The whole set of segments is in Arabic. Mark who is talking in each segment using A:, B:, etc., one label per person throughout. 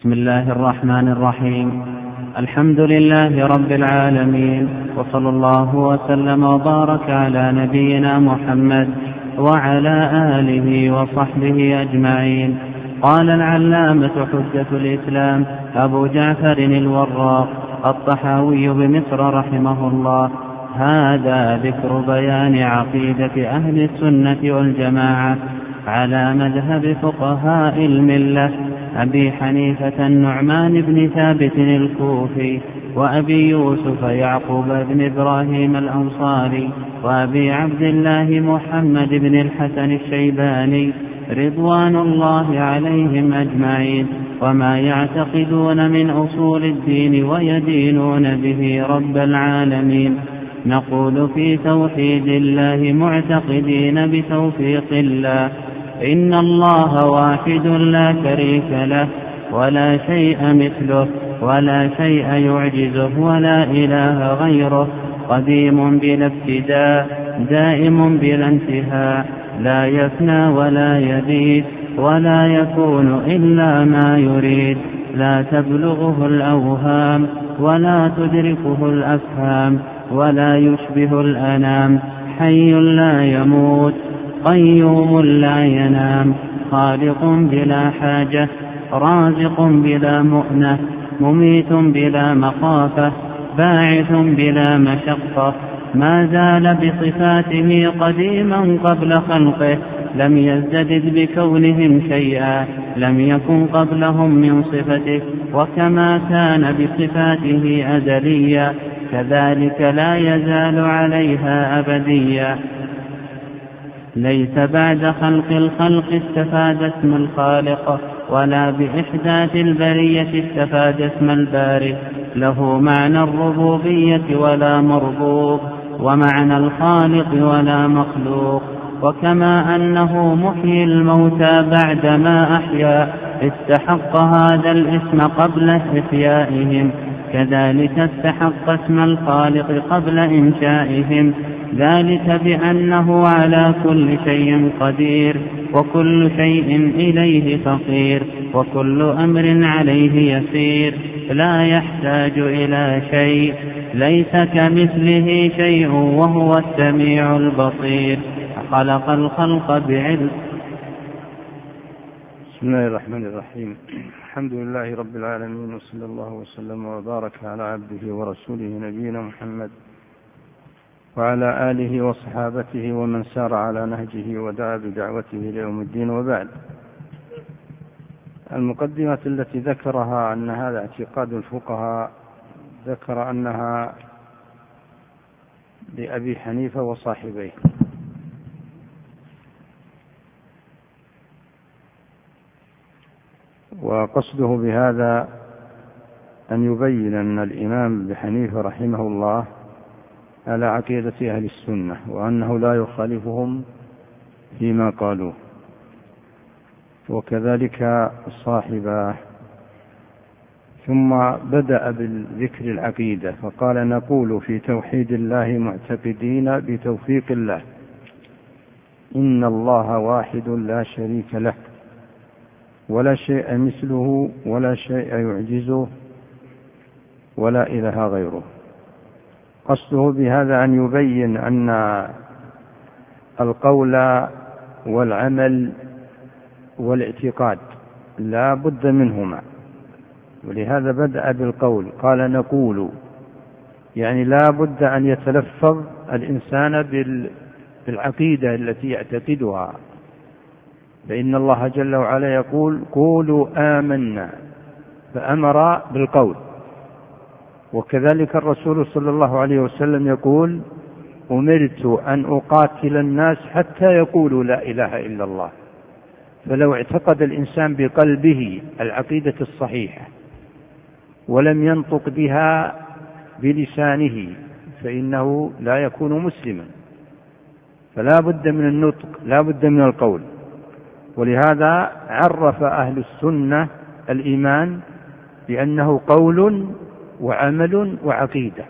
A: بسم الله الرحمن الرحيم. الحمد لله رب العالمين، وصلى الله وسلم وبارك على نبينا محمد وعلى آله وصحبه أجمعين. قال العلامة حجة الإسلام أبو جعفر الوراق الطحاوي بمصر رحمه الله: هذا ذكر بيان عقيدة أهل السنة والجماعة على مذهب فقهاء الملة أبي حنيفة النعمان بن ثابت الكوفي، وأبي يوسف يعقوب بن إبراهيم الأنصاري، وأبي عبد الله محمد بن الحسن الشيباني رضوان الله عليهم أجمعين، وما يعتقدون من أصول الدين ويدينون به رب العالمين. نقول في توحيد الله معتقدين بتوفيق الله: إن الله واحد لا شريك له، ولا شيء مثله، ولا شيء يعجزه، ولا إله غيره، قديم بلا ابتداء، دائم بلا انتهاء، لا يفنى ولا يبيد، ولا يكون إلا ما يريد، لا تبلغه الأوهام، ولا تدركه الأفهام، ولا يشبه الأنام، حي لا يموت، قيوم لا ينام، خالق بلا حاجة، رازق بلا مؤنة، مميت بلا مخافة، باعث بلا مشقة، ما زال بصفاته قديما قبل خلقه، لم يزدد بكونهم شيئا، لم يكن قبلهم من صفته، وكما كان بصفاته أزليا كذلك لا يزال عليها أبديا. ليس بعد خلق الخلق استفاد اسم الخالق، ولا بإحداث البرية استفاد اسم البارئ، له معنى الربوبية ولا مربوب، ومعنى الخالق ولا مخلوق. وكما أنه محيي الموتى بعدما أحيا استحق هذا الاسم قبل إحيائهم، كذلك استحق اسم الخالق قبل إنشائهم، ذلك بأنه على كل شيء قدير، وكل شيء إليه فقير، وكل أمر عليه يسير، لا يحتاج إلى شيء، ليس كمثله شيء، وهو السميع البصير. خلق الخلق بعلم.
B: بسم الله الرحمن الرحيم. الحمد لله رب العالمين، وصلى الله وسلم وبارك على عبده ورسوله نبينا محمد وعلى آله وصحابته ومن سار على نهجه ودعا بدعوته ليوم الدين، وبعد. المقدمة التي ذكرها أن هذا اعتقاد الفقهاء، ذكر أنها لأبي حنيفة وصاحبيه، وقصده بهذا أن يبين أن الإمام أبي حنيفة رحمه الله على عقيدة أهل السنة، وأنه لا يخالفهم فيما قالوه، وكذلك صاحبه. ثم بدأ بالذكر العقيدة فقال: نقول في توحيد الله معتقدين بتوفيق الله، إن الله واحد لا شريك له، ولا شيء مثله، ولا شيء يعجزه، ولا إله غيره. قصده بهذا أن يبين أن القول والعمل والاعتقاد لا بد منهما، ولهذا بدأ بالقول، قال: نقول، يعني لا بد أن يتلفظ الإنسان بالعقيدة التي يعتقدها، فإن الله جل وعلا يقول: قولوا آمنا، فأمر بالقول. وكذلك الرسول صلى الله عليه وسلم يقول: أمرت أن أقاتل الناس حتى يقولوا لا إله إلا الله. فلو اعتقد الإنسان بقلبه العقيدة الصحيحة ولم ينطق بها بلسانه فإنه لا يكون مسلما، فلا بد من النطق، لا بد من القول. ولهذا عرف أهل السنة الإيمان بأنه قول وعمل وعقيدة،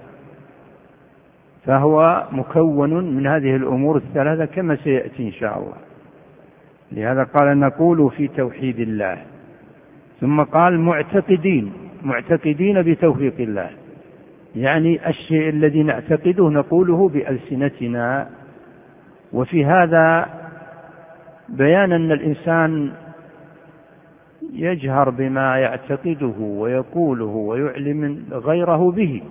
B: فهو مكون من هذه الأمور الثلاثة كما سيأتي إن شاء الله. لهذا قال: نقول في توحيد الله، ثم قال معتقدين بتوفيق الله، يعني الشيء الذي نعتقده نقوله بألسنتنا. وفي هذا بيان أن الإنسان يجهر بما يعتقده ويقوله ويعلم غيره به.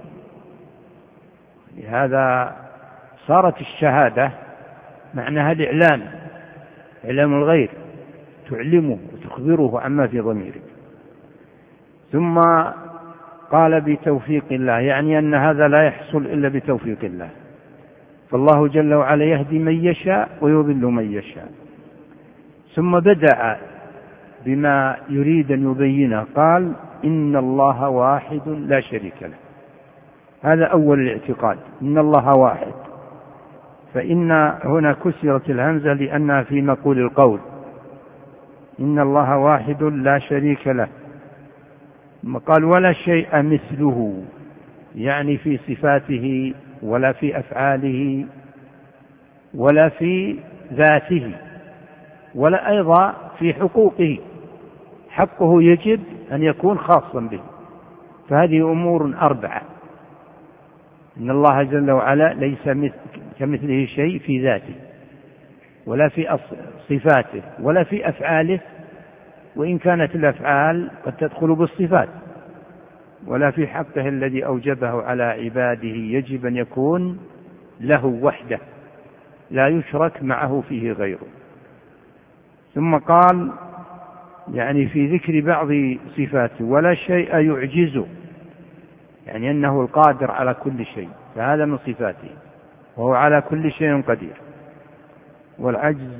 B: لهذا صارت الشهادة معناها الإعلام، إعلام الغير، تعلمه وتخبره عما في ضميرك. ثم قال بتوفيق الله، يعني أن هذا لا يحصل إلا بتوفيق الله، فالله جل وعلا يهدي من يشاء ويضل من يشاء. ثم بدأ بما يريد أن يبينه، قال إن الله واحد لا شريك له. هذا أول الاعتقاد، إن الله واحد. فإن هنا كسرت الهمزة لأنها في مقول القول، إن الله واحد لا شريك له. ثم قال ولا شيء مثله، يعني في صفاته ولا في أفعاله ولا في ذاته ولا أيضا في حقوقه. حقه يجب أن يكون خاصا به، فهذه أمور أربعة. إن الله جل وعلا ليس كمثله شيء في ذاته ولا في صفاته ولا في أفعاله، وإن كانت الأفعال قد تدخل بالصفات، ولا في حقه الذي أوجبه على عباده، يجب أن يكون له وحده لا يشرك معه فيه غيره. ثم قال يعني في ذكر بعض صفاته ولا شيء يعجزه، يعني أنه القادر على كل شيء، فهذا من صفاته، وهو على كل شيء قدير. والعجز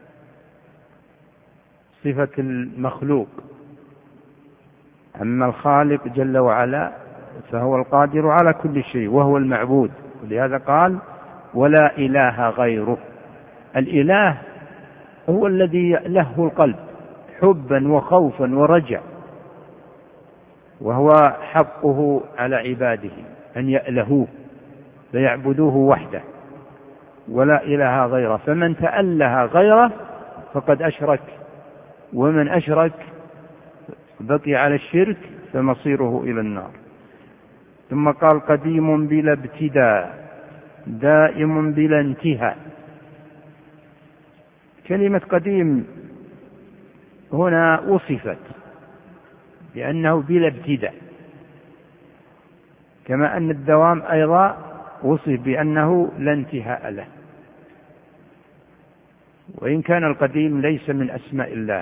B: صفة المخلوق، أما الخالق جل وعلا فهو القادر على كل شيء وهو المعبود. ولهذا قال ولا إله غيره. الإله هو الذي له القلب حبا وخوفا ورجع، وهو حقه على عباده أن يألهوه فيعبدوه وحده، ولا إله غيره. فمن تأله غيره فقد أشرك، ومن أشرك بقي على الشرك فمصيره إلى النار. ثم قال قديم بلا ابتداء دائم بلا انتهاء. كلمة قديم هنا وصفت لأنه بلا ابتداء، كما أن الدوام أيضا وصف بأنه لا انتهاء له. وإن كان القديم ليس من أسماء الله،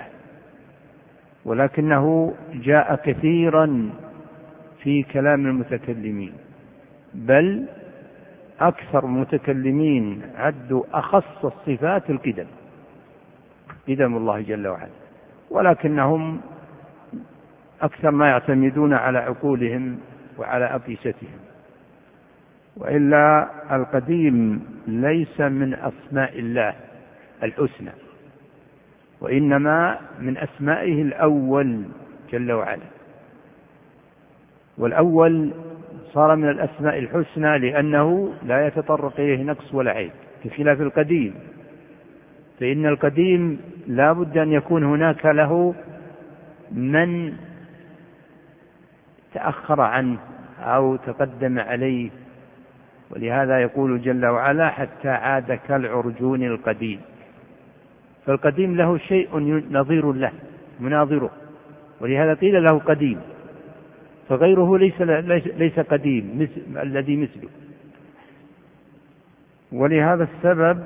B: ولكنه جاء كثيرا في كلام المتكلمين، بل أكثر المتكلمين عدوا أخص الصفات القدم، قدم الله جل وعلا، ولكنهم أكثر ما يعتمدون على عقولهم وعلى أقيستهم. وإلا القديم ليس من أسماء الله الحسنى، وإنما من أسمائه الأول جل وعلا. والأول صار من الأسماء الحسنى لأنه لا يتطرق إليه نقص ولا عيب، بخلاف القديم، فإن القديم لا بد أن يكون هناك له من تأخر عنه أو تقدم عليه. ولهذا يقول جل وعلا حتى عاد كالعرجون القديم. فالقديم له شيء نظير له مناظره، ولهذا قيل له قديم، فغيره ليس قديم الذي مثله. ولهذا السبب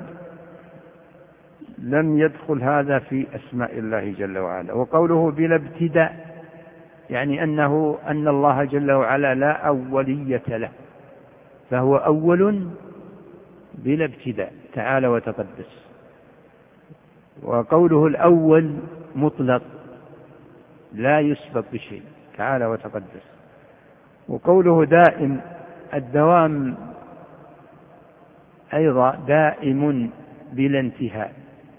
B: لم يدخل هذا في أسماء الله جل وعلا. وقوله بلا ابتداء يعني أن الله جل وعلا لا أولية له، فهو أول بلا ابتداء تعالى وتقدس. وقوله الأول مطلق لا يسبق بشيء تعالى وتقدس. وقوله دائم الدوام أيضا دائم بلا انتهاء.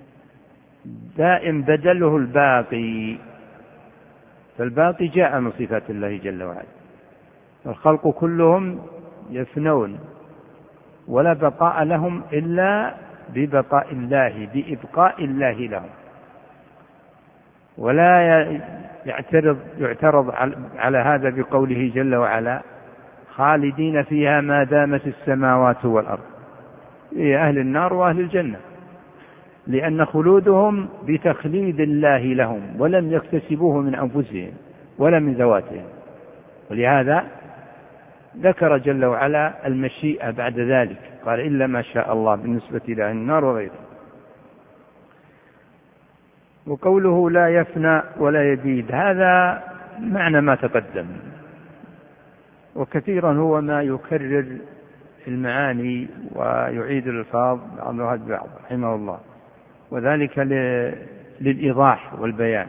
B: دائم بدله الباقي، فالباقي جاء من صفات الله جل وعلا. الخلق كلهم يفنون ولا بقاء لهم إلا ببقاء الله، بإبقاء الله لهم، ولا يعترض على هذا بقوله جل وعلا خالدين فيها ما دامت السماوات والأرض، هي أهل النار وأهل الجنة، لأن خلودهم بتخليد الله لهم ولم يكتسبوه من أنفسهم ولا من ذواتهم، ولهذا ذكر جل وعلا المشيئة بعد ذلك، قال إلا ما شاء الله بالنسبة إلى النار وغيره. وقوله لا يفنى ولا يبيد، هذا معنى ما تقدم، وكثيرا هو ما يكرر المعاني ويعيد الألفاظ بعضها ببعض رحمه الله، وذلك للإيضاح والبيان.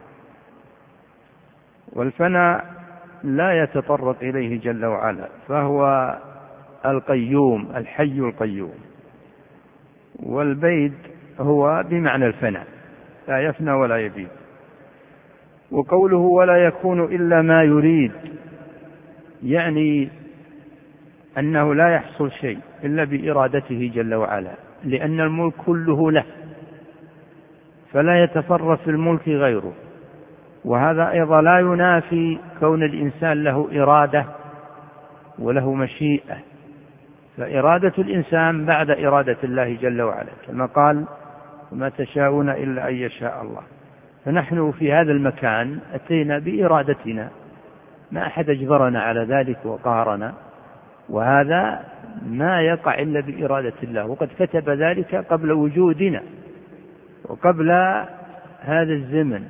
B: والفناء لا يتطرق إليه جل وعلا، فهو القيوم الحي القيوم، والبيد هو بمعنى الفناء، لا يفنى ولا يبيد. وقوله ولا يكون إلا ما يريد، يعني أنه لا يحصل شيء إلا بإرادته جل وعلا، لأن الملك كله له، فلا يتصرف في الملك غيره. وهذا أيضا لا ينافي كون الإنسان له إرادة وله مشيئة، فإرادة الإنسان بعد إرادة الله جل وعلا، كما قال وما تشاءون إلا أن يشاء الله. فنحن في هذا المكان أتينا بإرادتنا، ما أحد أجبرنا على ذلك وقهرنا، وهذا ما يقع إلا بإرادة الله، وقد كتب ذلك قبل وجودنا وقبل هذا الزمن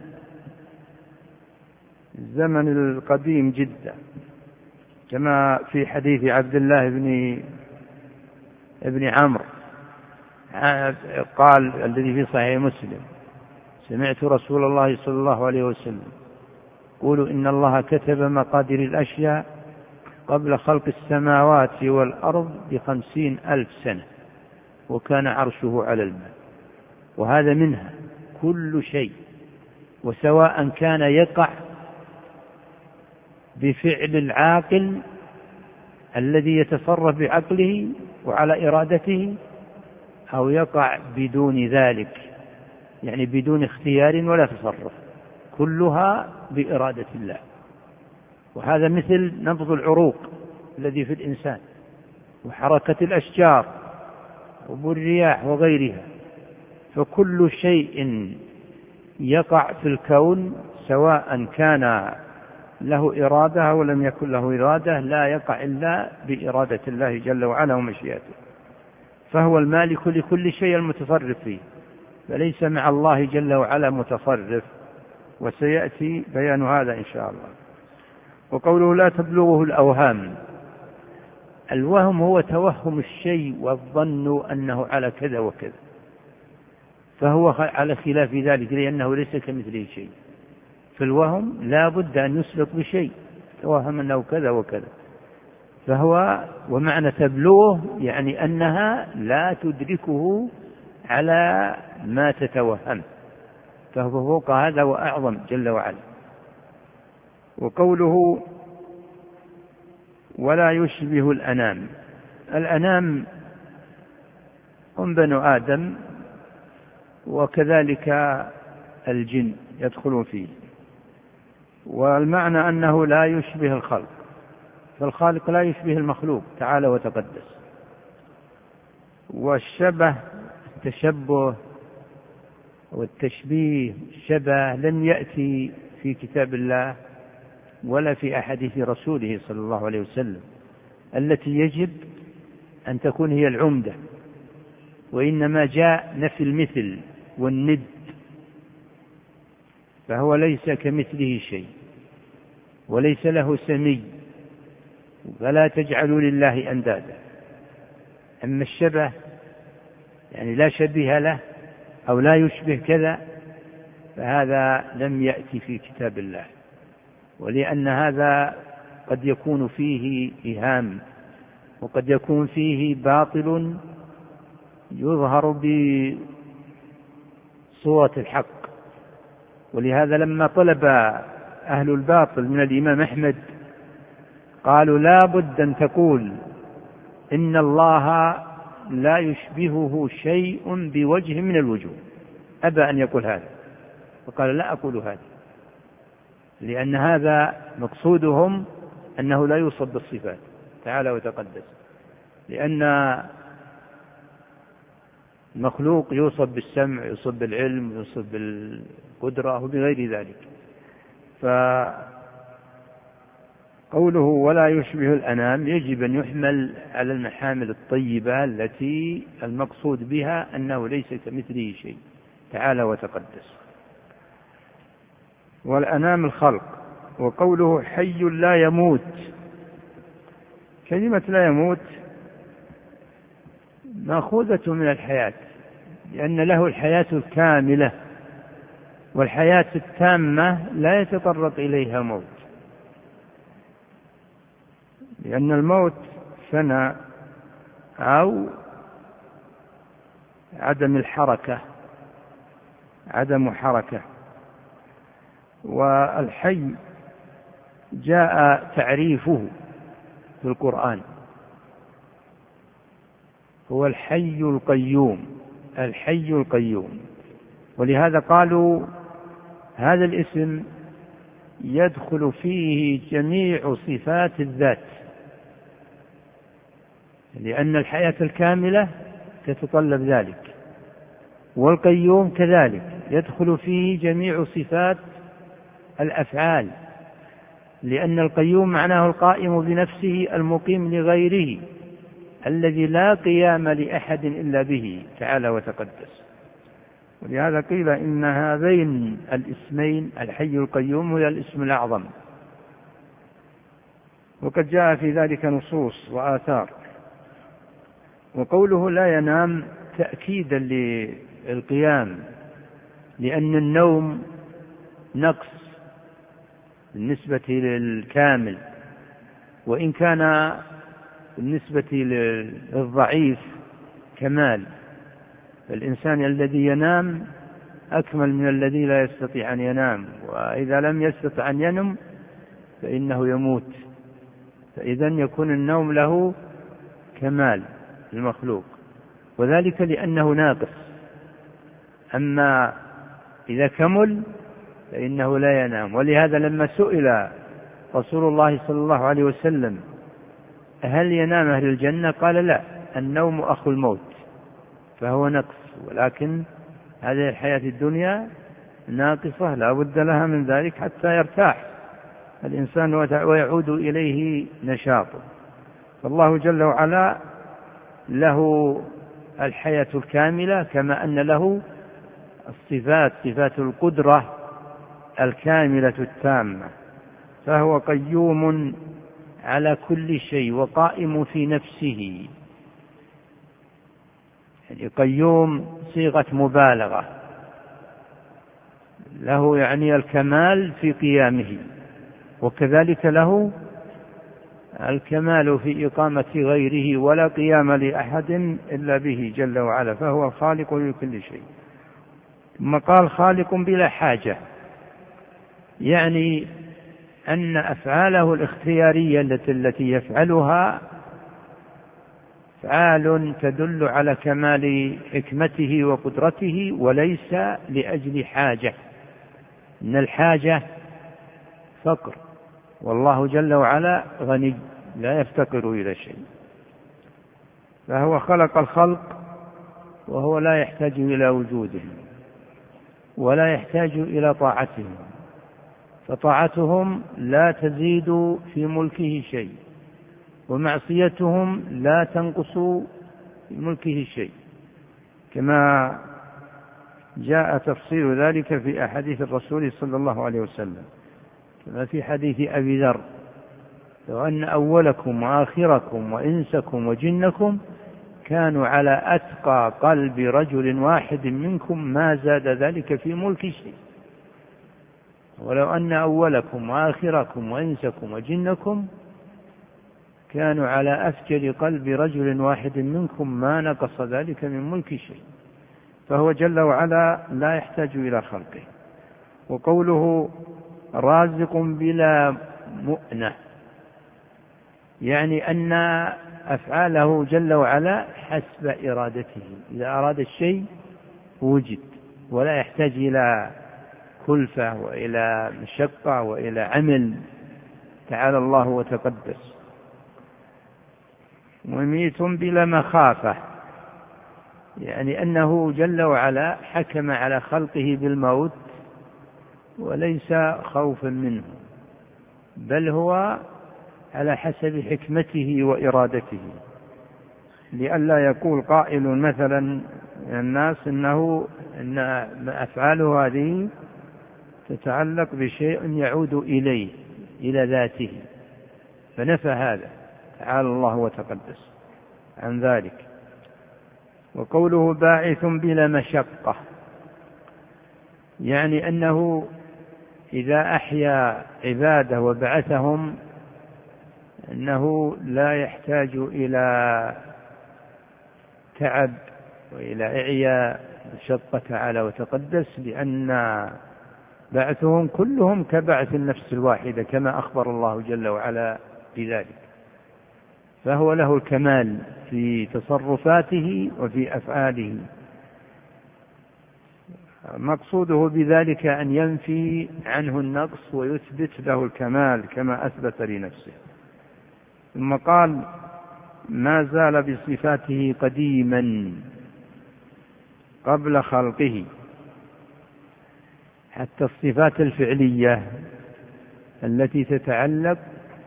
B: القديم جدا، كما في حديث عبد الله بن عمرو قال الذي في صحيح مسلم: سمعت رسول الله صلى الله عليه وسلم يقول إن الله كتب مقادير الأشياء قبل خلق السماوات والأرض ب50,000 سنة، وكان عرشه على الماء. وهذا منها كل شيء، وسواء كان يقع بفعل العاقل الذي يتصرف بعقله وعلى إرادته، أو يقع بدون ذلك، يعني بدون اختيار ولا تصرف، كلها بإرادة الله. وهذا مثل نبض العروق الذي في الإنسان، وحركة الأشجار والرياح وغيرها، فكل شيء يقع في الكون سواء كان له إرادة أو لم يكن له إرادة لا يقع إلا بإرادة الله جل وعلا ومشيئته، فهو المالك لكل شيء المتصرف فيه، فليس مع الله جل وعلا متصرف، وسيأتي بيان هذا إن شاء الله. وقوله لا تبلغه الأوهام، الوهم هو توهم الشيء والظن أنه على كذا وكذا، فهو على خلاف ذلك، لأنه ليس كمثله شيء. فالوهم لا بد أن يسبق بشيء، توهم أنه كذا وكذا، فهو ومعنى تبلغه يعني أنها لا تدركه على ما تتوهم، فهو فوق هذا وأعظم جل وعلا. وقوله ولا يشبه الأنام، الأنام هم بنو آدم، وكذلك الجن يدخلون فيه، والمعنى أنه لا يشبه الخلق، فالخالق لا يشبه المخلوق تعالى وتقدس. والشبه التشبه والتشبيه الشبه لم يأتي في كتاب الله ولا في أحاديث رسوله صلى الله عليه وسلم التي يجب أن تكون هي العمدة، وإنما جاء نفي المثل والند، فهو ليس كمثله شيء وليس له سمي، فلا تجعلوا لله أندادا. أما الشبه يعني لا شبيه له أو لا يشبه كذا، فهذا لم يأتي في كتاب الله، ولأن هذا قد يكون فيه إيهام، وقد يكون فيه باطل يظهر بصورة الحق. ولهذا لما طلب أهل الباطل من الإمام أحمد قالوا لا بد أن تقول إن الله لا يشبهه شيء بوجه من الوجوه، أبى أن يقول هذا، فقال لا أقول هذا، لأن هذا مقصودهم أنه لا يوصف بالصفات تعالى وتقدس، لأن المخلوق يوصف بالسمع، يوصف بالعلم، يوصف بالقدرة وبغير ذلك. فقوله ولا يشبه الأنام يجب أن يحمل على المحامل الطيبة التي المقصود بها أنه ليس كمثله شيء تعالى وتقدس. والأنام الخلق. وقوله حي لا يموت، كلمة لا يموت مأخوذة من الحياة، لأن له الحياة الكاملة، والحياة التامة لا يتطرق إليها موت، لأن الموت فناء أو عدم الحركة، عدم حركة. والحي جاء تعريفه في القرآن هو الحي القيوم، الحي القيوم. ولهذا قالوا هذا الاسم يدخل فيه جميع صفات الذات، لأن الحياة الكاملة تتطلب ذلك، والقيوم كذلك يدخل فيه جميع صفات الأفعال، لأن القيوم معناه القائم بنفسه المقيم لغيره الذي لا قيام لأحد إلا به تعالى وتقدس. ولهذا قيل إن هذين الاسمين الحي القيوم هو الاسم الأعظم، وقد جاء في ذلك نصوص وآثار. وقوله لا ينام تأكيدا للقيام، لأن النوم نقص بالنسبة للكامل، وإن كان بالنسبة للضعيف كمال. الإنسان الذي ينام أكمل من الذي لا يستطيع أن ينام، وإذا لم يستطع أن ينم فإنه يموت. فإذا يكون النوم له كمال المخلوق، وذلك لأنه ناقص. أما إذا كمل فإنه لا ينام. ولهذا لما سئل رسول الله صلى الله عليه وسلم هل ينام أهل الجنة قال لا، النوم أخو الموت، فهو نقص، ولكن هذه الحياة الدنيا ناقصة لا بد لها من ذلك حتى يرتاح الإنسان ويعود إليه نشاطه. فالله جل وعلا له الحياة الكاملة، كما أن له الصفات، صفات القدرة الكاملة التامة، فهو قيوم على كل شيء وقائم في نفسه. يعني قيوم صيغة مبالغة، له يعني الكمال في قيامه، وكذلك له الكمال في إقامة غيره، ولا قيام لأحد إلا به جل وعلا، فهو الخالق لكل شيء. ثم قال خالق بلا حاجة، يعني أن أفعاله الاختيارية التي يفعلها أفعال تدل على كمال حكمته وقدرته، وليس لأجل حاجة، إن الحاجة فقر، والله جل وعلا غني لا يفتقر إلى شيء. فهو خلق الخلق وهو لا يحتاج إلى وجودهم ولا يحتاج إلى طاعتهم، فطاعتهم لا تزيد في ملكه شيء، ومعصيتهم لا تنقص في ملكه شيء، كما جاء تفصيل ذلك في أحاديث الرسول صلى الله عليه وسلم، كما في حديث أبي ذر: لو أن أولكم وآخركم وإنسكم وجنكم كانوا على أتقى قلب رجل واحد منكم ما زاد ذلك في ملك شيء. ولو أن أولكم وآخركم وإنسكم وجنكم كانوا على أفجر قلب رجل واحد منكم ما نقص ذلك من ملك شيء. فهو جل وعلا لا يحتاج إلى خلقه. وقوله رازق بلا مؤنة، يعني أن أفعاله جل وعلا حسب إرادته، إذا أراد الشيء وجد، ولا يحتاج إلى كلفة وإلى مشقة وإلى عمل، تعالى الله وتقدس. مميت بلا مخافة، يعني أنه جل وعلا حكم على خلقه بالموت وليس خوفا منه، بل هو على حسب حكمته وإرادته، لئلا يقول قائل مثلا الناس إن أفعاله هذه تتعلق بشيء يعود إليه إلى ذاته، فنفى هذا تعالى الله وتقدس عن ذلك. وقوله باعث بلا مشقة، يعني أنه إذا أحيا عباده وبعثهم أنه لا يحتاج إلى تعب وإلى إعياء مشقة تعالى وتقدس، لأن بعثهم كلهم كبعث النفس الواحدة كما أخبر الله جل وعلا بذلك، فهو له الكمال في تصرفاته وفي أفعاله. مقصوده بذلك أن ينفي عنه النقص ويثبت له الكمال كما أثبت لنفسه. ثم قال ما زال بصفاته قديما قبل خلقه، حتى الصفات الفعلية التي تتعلق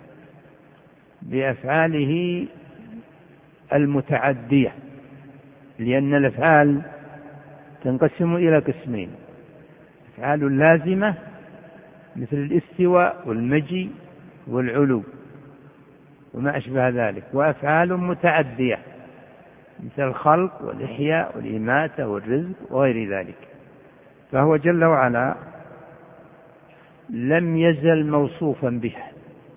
B: بأفعاله المتعدية، لأن الأفعال تنقسم إلى قسمين: أفعال لازمة مثل الاستواء والمجيء والعلو وما أشبه ذلك، وأفعال متعدية مثل الخلق والإحياء والإماتة والرزق وغير ذلك. فهو جل وعلا لم يزل موصوفا بها،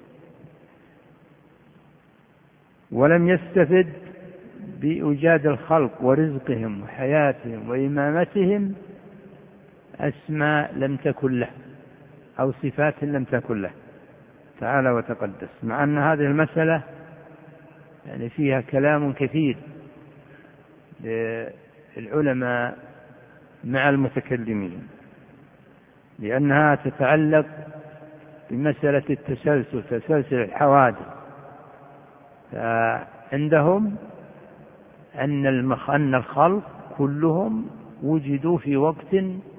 B: ولم يستفد بإيجاد الخلق ورزقهم وحياتهم وإمامتهم أسماء لم تكن له أو صفات لم تكن له تعالى وتقدس، مع أن هذه المسألة يعني فيها كلام كثير للعلماء مع المتكلمين، لأنها تتعلق بمسألة التسلسل، تسلسل الحوادث. فعندهم أن الخلق كلهم وجدوا في وقت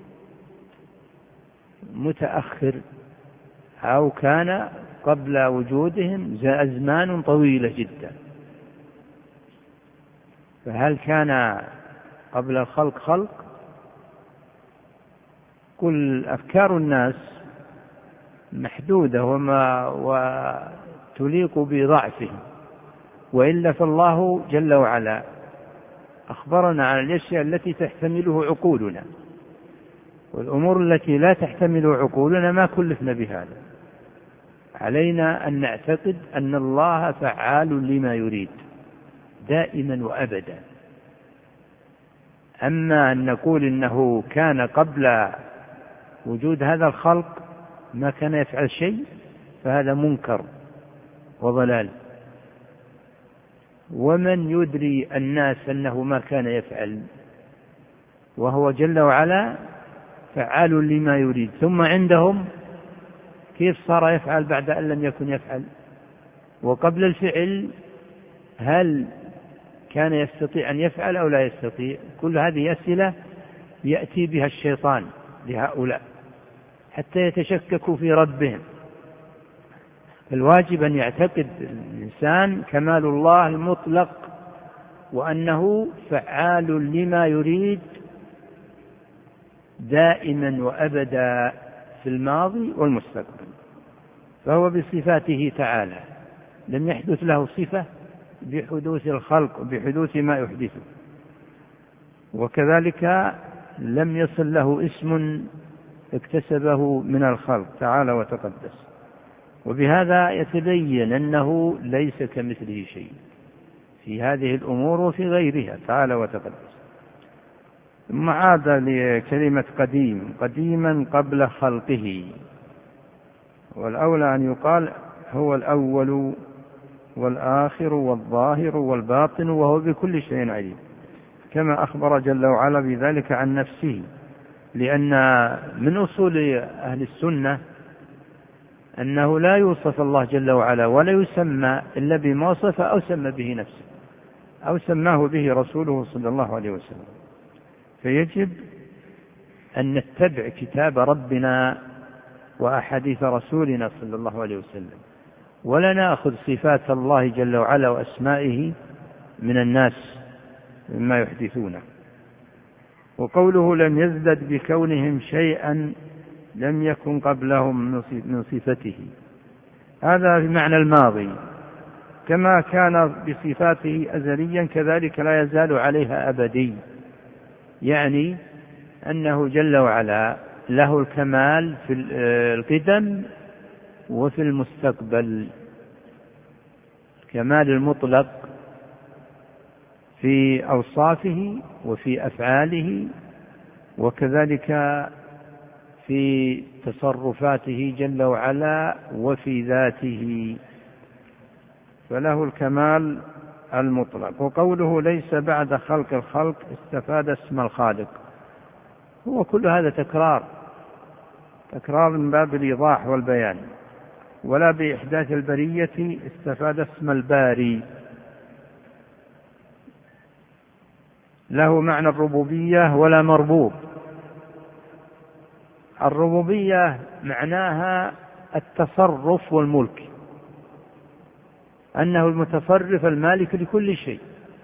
B: متأخر أو كان قبل وجودهم أزمان طويلة جدا. فهل كان قبل الخلق خلق؟ كل أفكار الناس محدودة وتليق بضعفهم، وإلا فالله جل وعلا أخبرنا عن الأشياء التي تحتمله عقولنا، والأمور التي لا تحتمل عقولنا ما كلفنا بهذا. علينا أن نعتقد أن الله فعال لما يريد دائما وأبدا. أما أن نقول إنه كان قبل وجود هذا الخلق ما كان يفعل شيء، فهذا منكر وضلال. ومن يدري الناس أنه ما كان يفعل، وهو جل وعلا فعال لما يريد. ثم عندهم كيف صار يفعل بعد أن لم يكن يفعل؟ وقبل الفعل هل كان يستطيع أن يفعل أو لا يستطيع؟ كل هذه أسئلة يأتي بها الشيطان لهؤلاء حتى يتشككوا في ربهم. الواجب أن يعتقد الإنسان كمال الله المطلق، وأنه فعال لما يريد دائما وأبدا في الماضي والمستقبل. فهو بصفاته تعالى لم يحدث له صفة بحدوث الخلق بحدوث ما يحدثه، وكذلك لم يصل له اسم اكتسبه من الخلق تعالى وتقدس. وبهذا يتبين أنه ليس كمثله شيء في هذه الأمور وفي غيرها تعالى وتقدس. ثم عاد لكلمة قديم: قديما قبل خلقه. والأولى أن يقال هو الأول والآخر والظاهر والباطن، وهو بكل شيء عليم، كما أخبر جل وعلا بذلك عن نفسه لأن من أصول أهل السنة أنه لا يوصف الله جل وعلا ولا يسمى إلا بما وصف أو سمى به نفسه أو سماه به رسوله صلى الله عليه وسلم. فيجب أن نتبع كتاب ربنا وأحاديث رسولنا صلى الله عليه وسلم، ولا نأخذ صفات الله جل وعلا وأسمائه من الناس مما يحدثونه. وقوله لم يزدد بكونهم شيئا لم يكن قبلهم من صفته، هذا بمعنى الماضي، كما كان بصفاته أزليا كذلك لا يزال عليها أبدي، يعني أنه جل وعلا له الكمال في القدم وفي المستقبل، الكمال المطلق في أوصافه وفي أفعاله، وكذلك في تصرفاته جل وعلا وفي ذاته، فله الكمال المطلق. وقوله ليس بعد خلق الخلق استفاد اسم الخالق، هو كل هذا تكرار من باب الإيضاح والبيان، ولا بإحداث البرية استفاد اسم الباري. له معنى الربوبية ولا مربوب. الربوبية معناها التصرف والملك، أنه المتصرف المالك لكل شيء.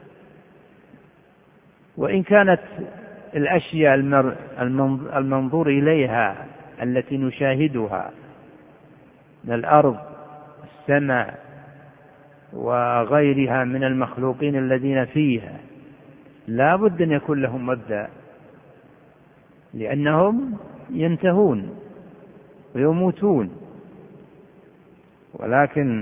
B: وإن كانت الأشياء المنظور إليها التي نشاهدها من الأرض السماء وغيرها من المخلوقين الذين فيها لا بد أن يكون لهم مبدأ، لأنهم ينتهون ويموتون، ولكن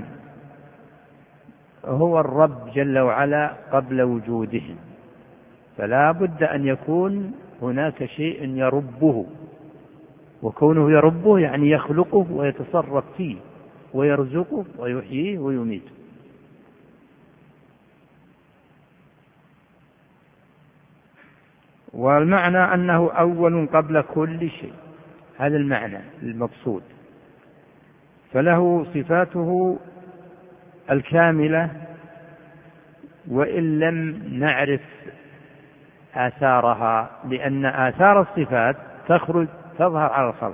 B: هو الرب جل وعلا قبل وجودهم، فلا بد أن يكون هناك شيء يربه، وكونه يربه يعني يخلقه ويتصرف فيه ويرزقه ويحييه ويميته. والمعنى أنه أول قبل كل شيء، هذا المعنى المقصود. فله صفاته الكاملة وإن لم نعرف آثارها، لأن آثار الصفات تظهر على الخلق.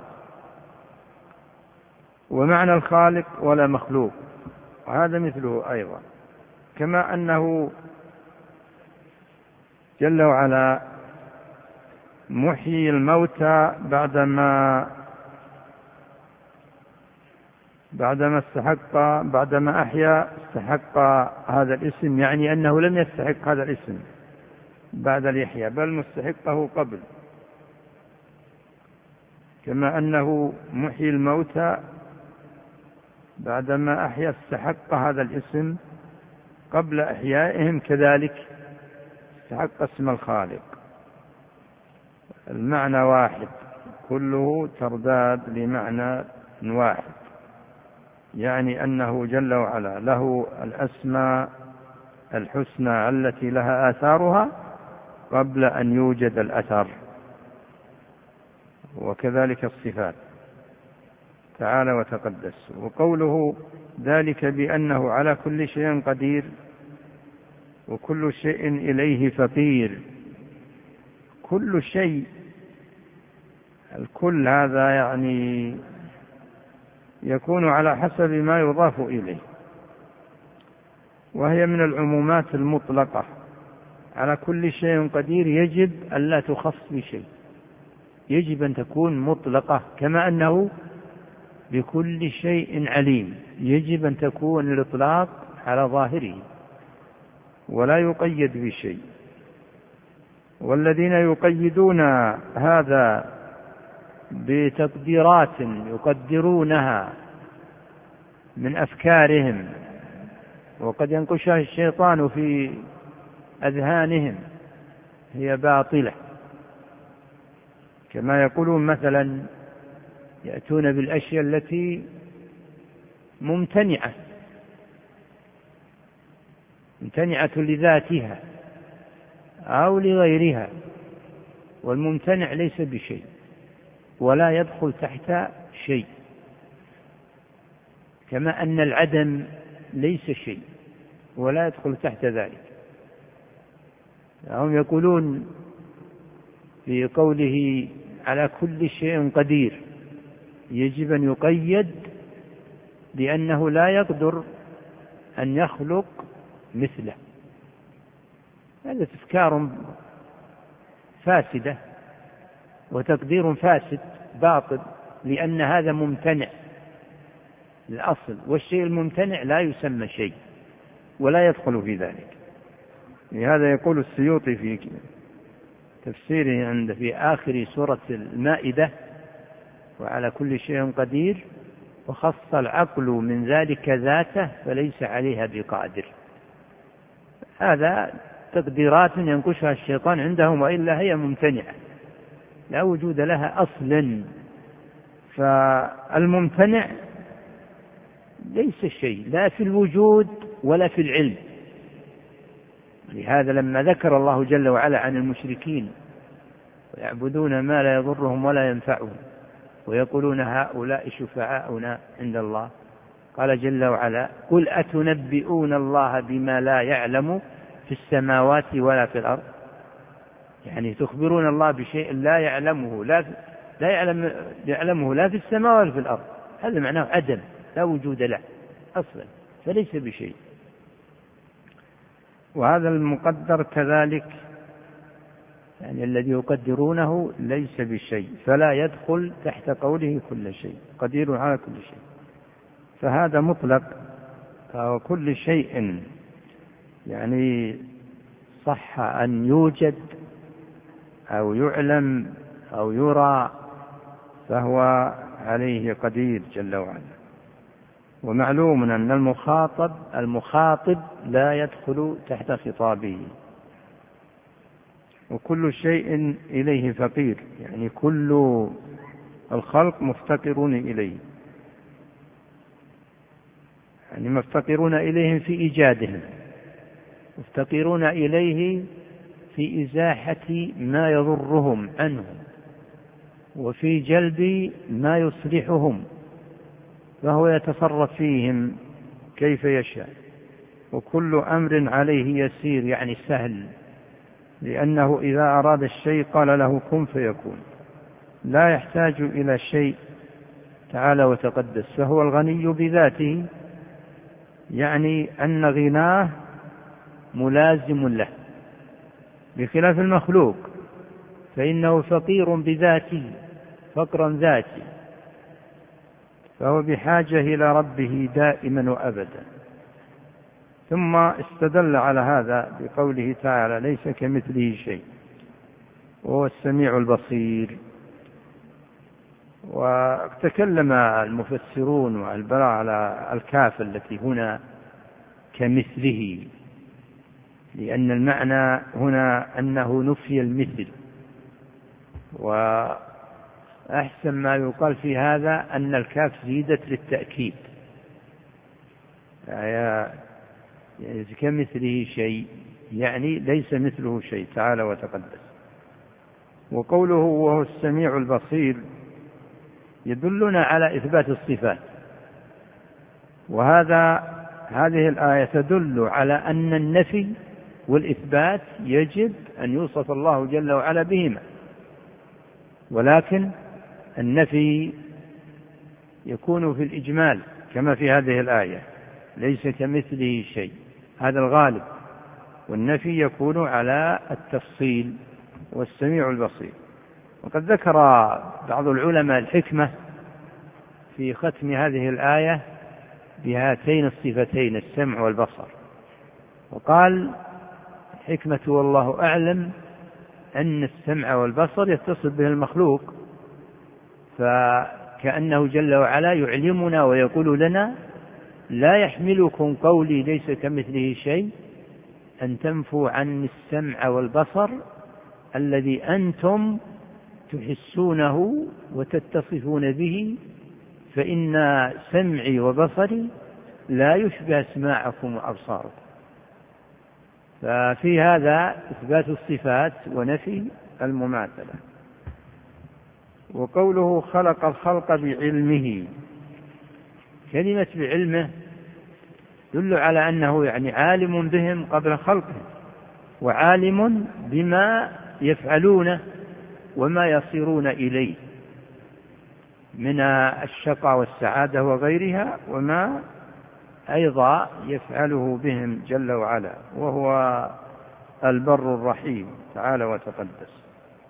B: ومعنى الخالق ولا مخلوق، وهذا مثله أيضا، كما أنه جل وعلا محيي الموتى بعدما أحيا استحق هذا الاسم، يعني أنه لم يستحق هذا الاسم بعد الإحياء، بل مستحقه قبل، كما أنه محيي الموتى بعدما أحيا استحق هذا الاسم قبل إحيائهم، كذلك استحق اسم الخالق. المعنى واحد، كله ترداد لمعنى واحد، يعني أنه جل وعلا له الأسماء الحسنى التي لها آثارها قبل أن يوجد الأثر، وكذلك الصفات تعالى وتقدس. وقوله ذلك بأنه على كل شيء قدير وكل شيء إليه فقير. كل شيء، الكل هذا يعني يكون على حسب ما يضاف إليه، وهي من العمومات المطلقة. على كل شيء قدير يجب أن لا تخص بشيء، يجب أن تكون مطلقة، كما أنه بكل شيء عليم يجب أن تكون الإطلاق على ظاهره ولا يقيد بشيء. والذين يقيدون هذا بتقديرات يقدرونها من أفكارهم، وقد ينقشها الشيطان في أذهانهم، هي باطلة. كما يقولون مثلا يأتون بالأشياء التي ممتنعة لذاتها أو لغيرها، والممتنع ليس بشيء، ولا يدخل تحت شيء، كما أن العدم ليس شيء ولا يدخل تحت ذلك. هم يقولون في قوله على كل شيء قدير يجب أن يقيد لأنه لا يقدر أن يخلق مثله. هذا تفكار فاسدة وتقدير فاسد باطل، لأن هذا ممتنع الأصل، والشيء الممتنع لا يسمى شيء ولا يدخل في ذلك. لهذا يقول السيوطي في تفسيره عند في آخر سورة المائدة وعلى كل شيء قدير وخص العقل من ذلك ذاته فليس عليها بقادر. هذا تقديرات ينقشها الشيطان عندهم، وإلا هي ممتنعة لا وجود لها أصلا. فالممتنع ليس شيء لا في الوجود ولا في العلم. لهذا لما ذكر الله جل وعلا عن المشركين ويعبدون ما لا يضرهم ولا ينفعهم ويقولون هؤلاء شفعاؤنا عند الله، قال جل وعلا قل أتنبئون الله بما لا يعلم في السماوات ولا في الأرض، يعني تخبرون الله بشيء لا يعلمه لا في السماء ولا في الأرض. هذا معناه عدم لا وجود له أصلا، فليس بشيء. وهذا المقدر كذلك، يعني الذي يقدرونه ليس بشيء، فلا يدخل تحت قوله كل شيء، قدير على كل شيء. فهذا مطلق، وكل شيء يعني صح أن يوجد أو يعلم أو يرى فهو عليه قدير جل وعلا. ومعلوم أن المخاطب لا يدخل تحت خطابه، وكل شيء إليه فقير، يعني كل الخلق مفتقرون إليه، يعني مفتقرون إليهم في إيجادهم، مفتقرون إليه في إزاحة ما يضرهم عنهم وفي جلب ما يصلحهم، فهو يتصرف فيهم كيف يشاء. وكل أمر عليه يسير، يعني سهل، لأنه إذا أراد الشيء قال له كن فيكون، لا يحتاج إلى شيء تعالى وتقدس. فهو الغني بذاته، يعني أن غناه ملازم له، بخلاف المخلوق فإنه فقير بذاته فقرا ذاتي، فهو بحاجة إلى ربه دائما وأبدا. ثم استدل على هذا بقوله تعالى ليس كمثله شيء وهو السميع البصير. وتكلم المفسرون والبراء على الكاف التي هنا كمثله، لأن المعنى هنا أنه نفي المثل، وأحسن ما يقال في هذا أن الكاف زيدت للتأكيد، يعني كمثله شيء، يعني ليس مثله شيء تعالى وتقدس. وقوله وهو السميع البصير يدلنا على إثبات الصفات، هذه الآية تدل على أن النفي والإثبات يجب أن يوصف الله جل وعلا بهما، ولكن النفي يكون في الإجمال كما في هذه الآية ليس كمثله شيء، هذا الغالب، والنفي يكون على التفصيل والسميع البصير. وقد ذكر بعض العلماء الحكمة في ختم هذه الآية بهاتين الصفتين السمع والبصر، وقال الحكمة والله أعلم أن السمع والبصر يتصل به المخلوق، فكأنه جل وعلا يعلمنا ويقول لنا لا يحملكم قولي ليس كمثله شيء أن تنفوا عن السمع والبصر الذي أنتم تحسونه وتتصفون به، فإن سمعي وبصري لا يشبه أسماعكم وأبصاركم. ففي هذا إثبات الصفات ونفي المماثلة. وقوله خلق الخلق بعلمه، كلمة بعلمه يدل على أنه يعني عالم بهم قبل خلقه، وعالم بما يفعلونه وما يصيرون إليه من الشقاء والسعادة وغيرها، وما أيضا يفعله بهم جل وعلا، وهو البر الرحيم تعالى وتقدس.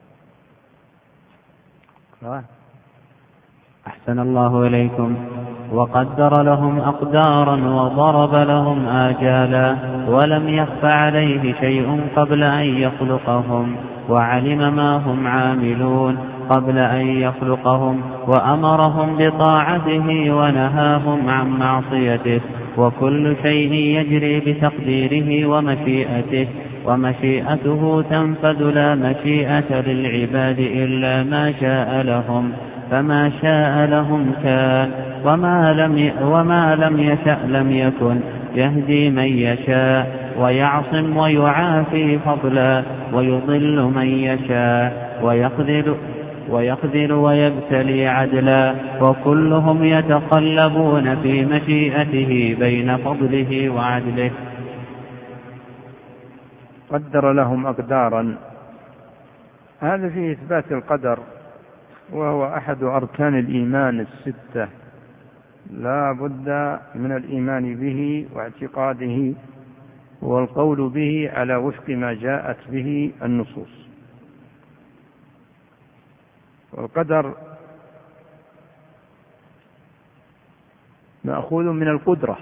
A: أحسن الله إليكم. وقدر لهم أقدارا وضرب لهم آجالا، ولم يخف عليه شيء قبل أن يخلقهم، وعلم ما هم عاملون قبل أن يخلقهم، وأمرهم بطاعته ونهاهم عن معصيته، وكل شيء يجري بتقديره ومشيئته، ومشيئته تنفذ، لا مشيئة للعباد إلا ما شاء لهم، فما شاء لهم كان، وما لم يشأ لم يكن، يهدي من يشاء ويعصم ويعافي فضلا، ويضل من يشاء ويخذل ويبتلي عدلا، وكلهم يتقلبون في مشيئته بين فضله وعدله.
B: قدر لهم أقدارا، هذا فيه إثبات القدر، وهو أحد أركان الإيمان الستة، لا بد من الإيمان به واعتقاده والقول به على وفق ما جاءت به النصوص. والقدر مأخوذ من القدرة،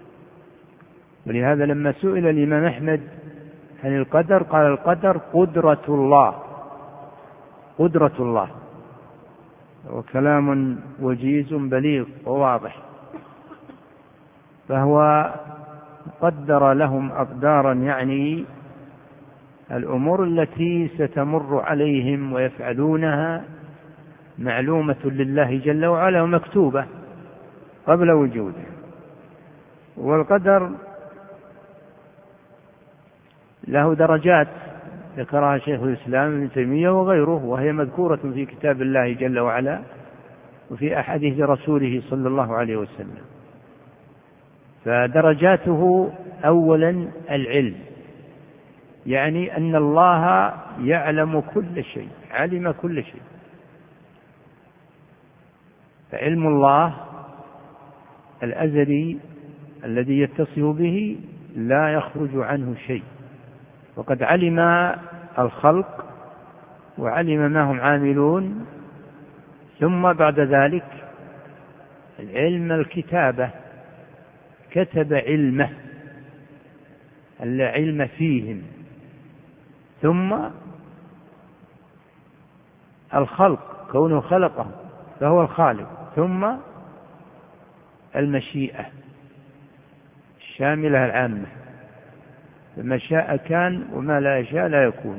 B: ولهذا لما سئل الإمام أحمد عن القدر قال القدر قدرة الله، قدرة الله، وكلام وجيز بليغ وواضح. فهو قدر لهم أقدارا، يعني الأمور التي ستمر عليهم ويفعلونها معلومة لله جل وعلا ومكتوبة قبل وجوده. والقدر له درجات ذكرها شيخ الإسلام ابن تيمية وغيره، وهي مذكورة في كتاب الله جل وعلا وفي أحاديث رسوله صلى الله عليه وسلم. فدرجاته أولا العلم، يعني أن الله يعلم كل شيء، علم كل شيء. فعلم الله الأزلي الذي يتصف به لا يخرج عنه شيء، وقد علم الخلق وعلم ما هم عاملون، ثم بعد ذلك العلم الكتابة، كتب علمه العلم فيهم، ثم الخلق كونه خلقهم فهو الخالق، ثم المشيئة الشاملة العامة، فما شاء كان وما لا يشاء لا يكون.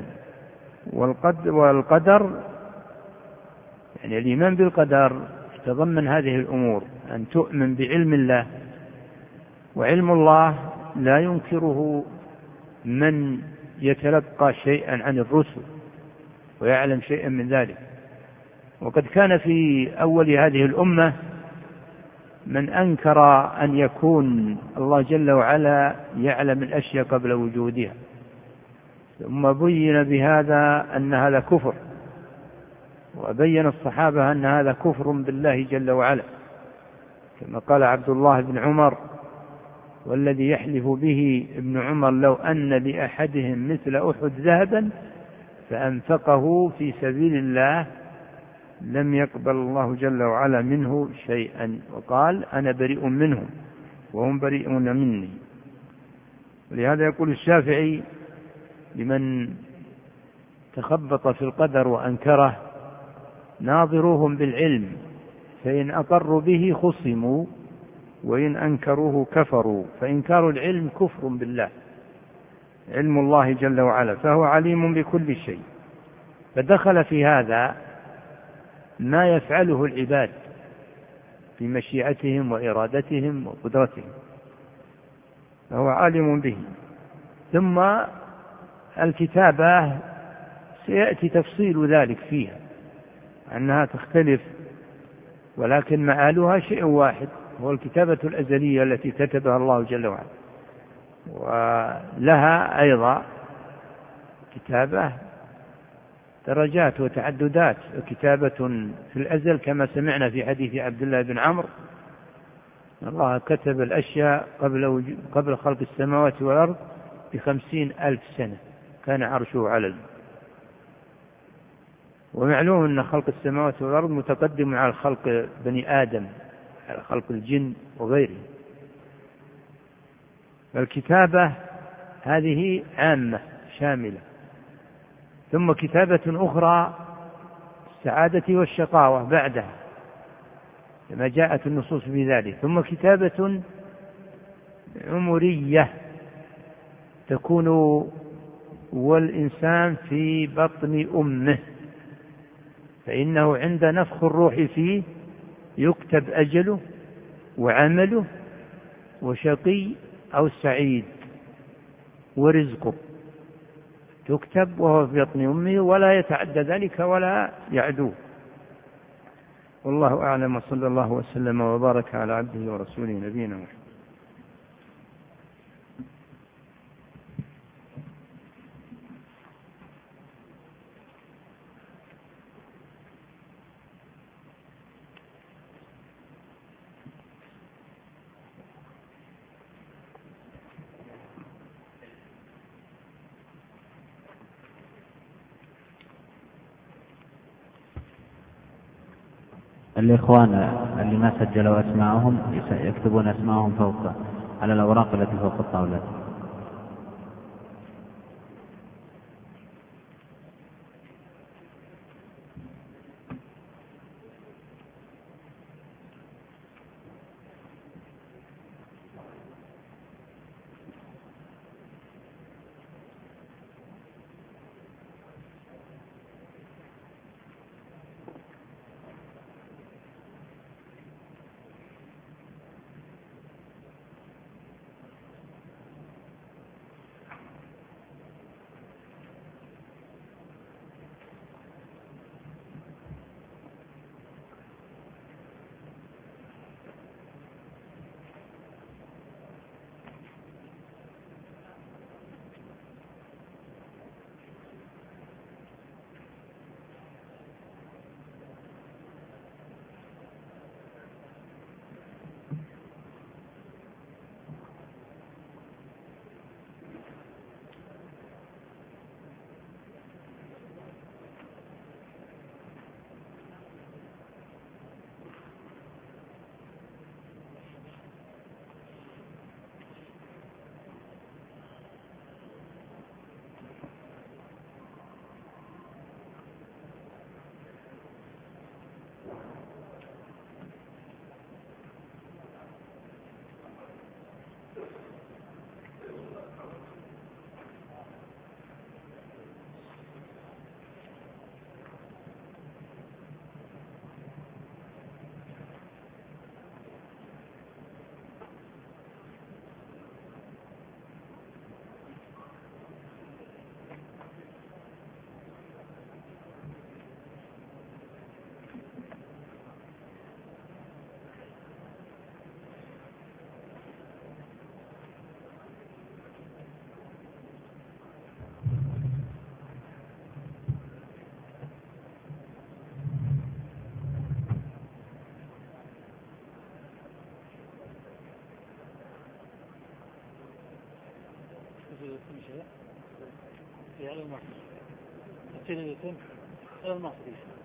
B: والقدر يعني الإيمان بالقدر يتضمن هذه الأمور، أن تؤمن بعلم الله، وعلم الله لا ينكره من يتلقى شيئا عن الرسل ويعلم شيئا من ذلك. وقد كان في أول هذه الأمة من أنكر أن يكون الله جل وعلا يعلم الأشياء قبل وجودها، ثم بين بهذا أن هذا كفر، وبين الصحابة أن هذا كفر بالله جل وعلا، كما قال عبد الله بن عمر والذي يحلف به ابن عمر لو أن لأحدهم مثل أحد ذهبا فأنفقه في سبيل الله لم يقبل الله جل وعلا منه شيئا، وقال أنا بريء منهم وهم بريئون مني. ولهذا يقول الشافعي لمن تخبط في القدر وأنكره: ناظروهم بالعلم فإن أقروا به خصموا وإن أنكروه كفروا، فإنكار العلم كفر بالله، علم الله جل وعلا، فهو عليم بكل شيء. فدخل في هذا ما يفعله العباد في مشيئتهم وإرادتهم وقدرتهم، فهو عالم به. ثم الكتابة سيأتي تفصيل ذلك فيها، أنها تختلف، ولكن مآلها شيء واحد، هو الكتابة الأزلية التي كتبها الله جل وعلا. ولها أيضا كتابة درجات وتعددات، كتابة في الأزل كما سمعنا في حديث عبد الله بن عمرو: الله كتب الأشياء قبل خلق السماوات والأرض ب50,000 سنة، كان عرشه على الماء. ومعلوم أن خلق السماوات والأرض متقدم على خلق بني آدم، على خلق الجن وغيره. فالكتابة هذه عامة شاملة. ثم كتابة أخرى السعادة والشقاوة بعدها كما جاءت النصوص في ذلك. ثم كتابة عمرية تكون والإنسان في بطن أمه، فإنه عند نفخ الروح فيه يكتب أجله وعمله وشقي أو سعيد ورزقه، تكتب وهو في بطن أمه ولا يتعدى ذلك ولا يعدو. والله أعلم، وصلى الله وسلم وبارك على عبده ورسوله نبينا محمد.
A: الإخوان اللي ما سجلوا أسماءهم يكتبون أسماءهم فوق على الأوراق التي فوق الطاولة.
C: في هذا المحصول